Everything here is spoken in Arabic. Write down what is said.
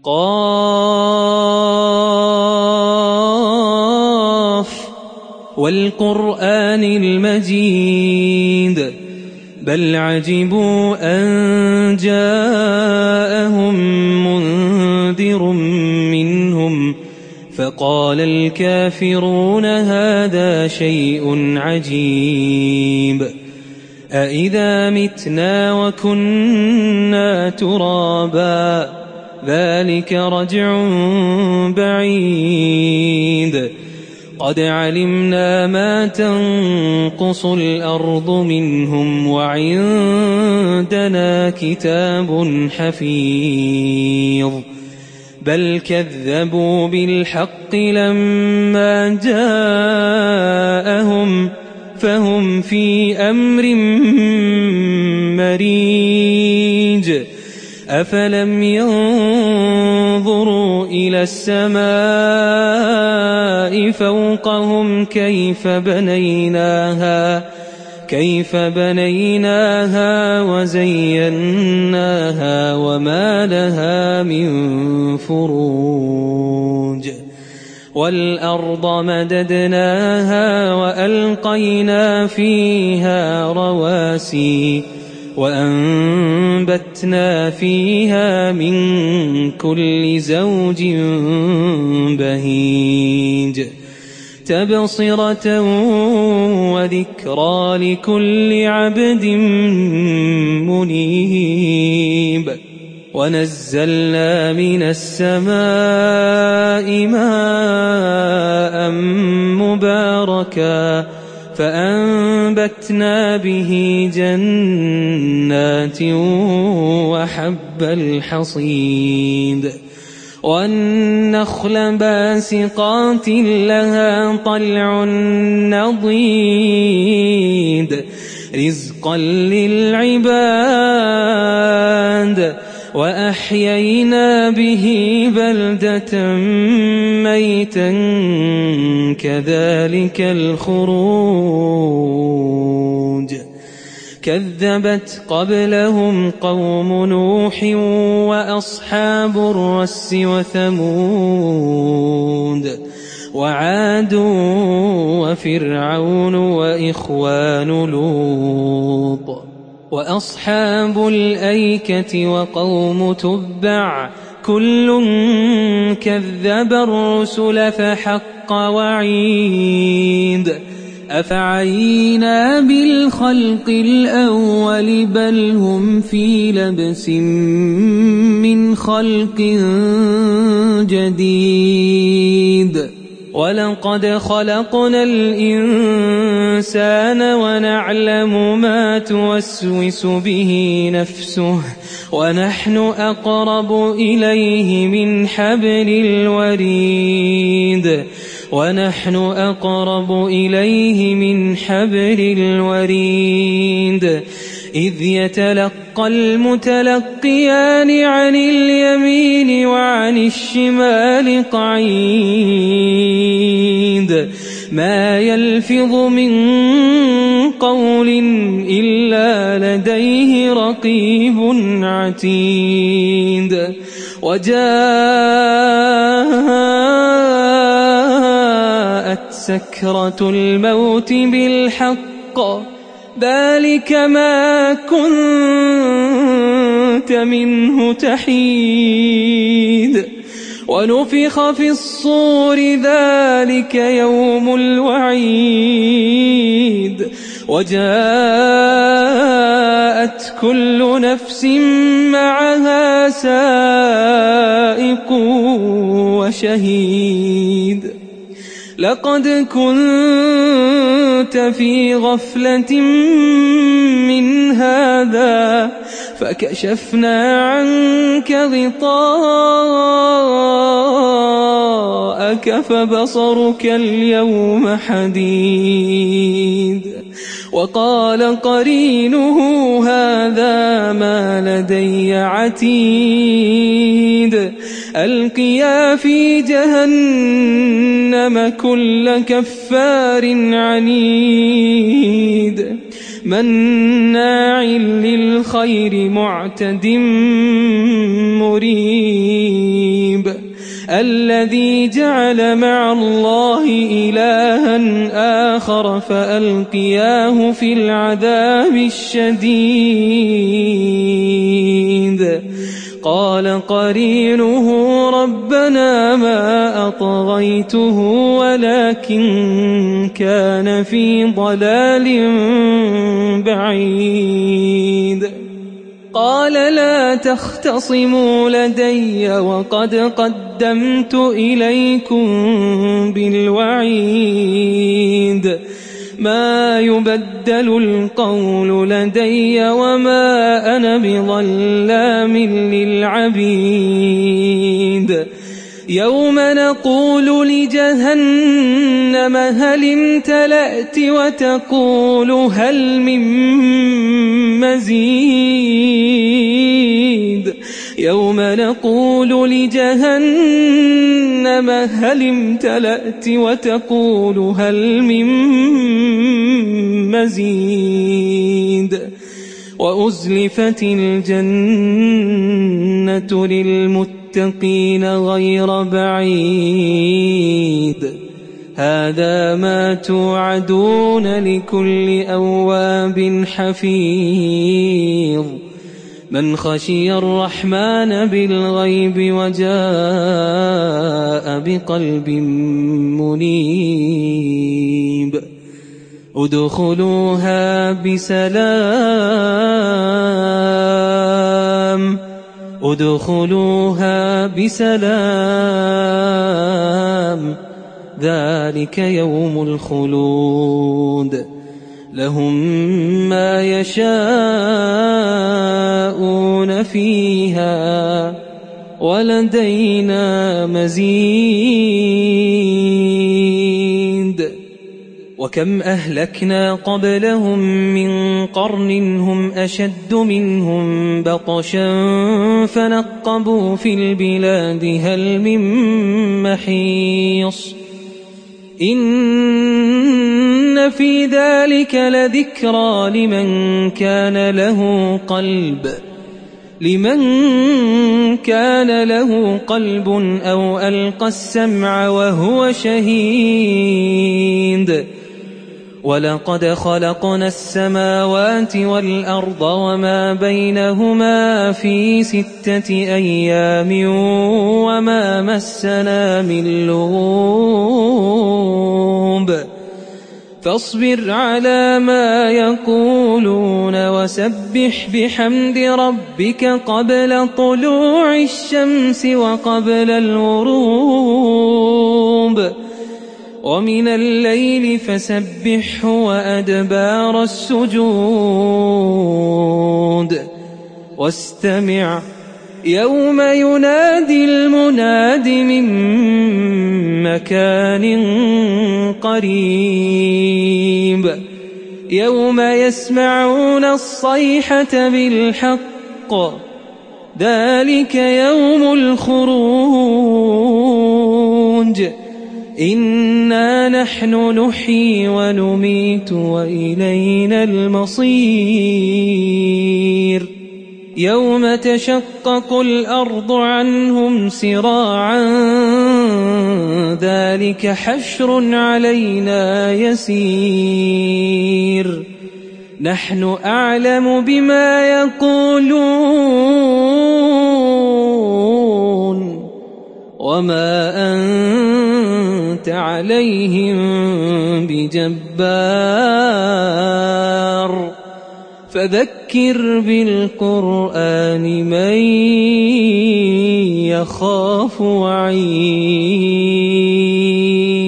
قاف والقرآن المجيد بل عجبوا أن جاءهم منذر منهم فقال الكافرون هذا شيء عجيب أإذا متنا وكنا ترابا ذلك رجع بعيد قد علمنا ما تنقص الأرض منهم وعندنا كتاب حفيظ بل كذبوا بالحق لما جاءهم فهم في أمر مريج أفلم ينظروا إلى السماء فوقهم كيف بنيناها وزيناها وما لها من فروج والأرض مددناها وألقينا فيها رواسي وأنبتنا فيها من كل زوج بهيج تبصرة وذكرى لكل عبد منيب ونزلنا من السماء ماء مباركا فأنبتنا به جنات وحب الحصيد والنخل باسقات لها طلع نضيد رزقا للعباد وأحيينا به بلدة ميتا كذلك الخروج كذبت قبلهم قوم نوح وأصحاب الرس وثمود وعاد وفرعون وإخوان لوط وأصحاب الأيكة وقوم تبع كل كذب الرسل فحق وعيد أفعينا بالخلق الأول بل هم في لبس من خلق جديد ولقد خلقنا الإنسان ونعلم ما توسوس به نفسه ونحن أقرب إليه من حبل الوريد إذ يتلقى المتلقيان عن اليمين وعن الشمال قعيد ما يلفظ من قول إلا لديه رقيب عتيد وجاءت سكرة الموت بالحق ذلك ما كنت منه تحيد ونفخ في الصور ذلك يوم الوعيد وجاءت كل نفس معها سائق وشهيد لقد كنت في غفلة من هذا فكشفنا عنك غطاءك فبصرك اليوم حديد وقال قرينه هذا ما لدي عتيد ألقيا في جهنم كل كفار عنيد مناع للخير معتد مريب الذي جعل مع الله إلها آخر فألقياه في العذاب الشديد قال قرينه ربنا ما أطغيته ولكن كان في ضلال بعيد قال لا تختصموا لدي وقد قدمت إليكم بالوعيد ما يبدل القول لدي وما أنا بظلام للعبيد يوم نقول لجهنم هل امتلأت وتقول هل من مزيد يوم نقول لجهنم هل امتلأت وتقول هل من مزيد وأزلفت الجنة للمتقين غير بعيد هذا ما توعدون لكل أواب حفيظ من خشي الرحمن بالغيب وجاء بقلب منيب ادخلوها بسلام ذلك يوم الخلود لهم ما يشاءون فيها ولدينا مزيد وكم أهلكنا قبلهم من قرن هم أشد منهم بطشا فنقبوا في البلاد هل من محيص إن في ذلك لذكرى لمن كان له قلب أو ألقى السمع وهو شهيد ولقد خلقنا السماوات والأرض وما بينهما في 6 أيام وما مسنا من لغوب فاصبر على ما يقولون وسبح بحمد ربك قبل طلوع الشمس وقبل الغروب ومن الليل فسبحه وأدبار السجود واستمع يوم ينادي المناد من مكان قريب يوم يسمعون الصيحة بالحق ذلك يوم الخروج إنا نحن نحيي ونميت وإلينا المصير يوم تشقق الأرض عنهم سراعا ذلك حشر علينا يسير نحن أعلم بما يقولون وما أنت عليهم بجبار فذكر بالقرآن من يخاف وعيد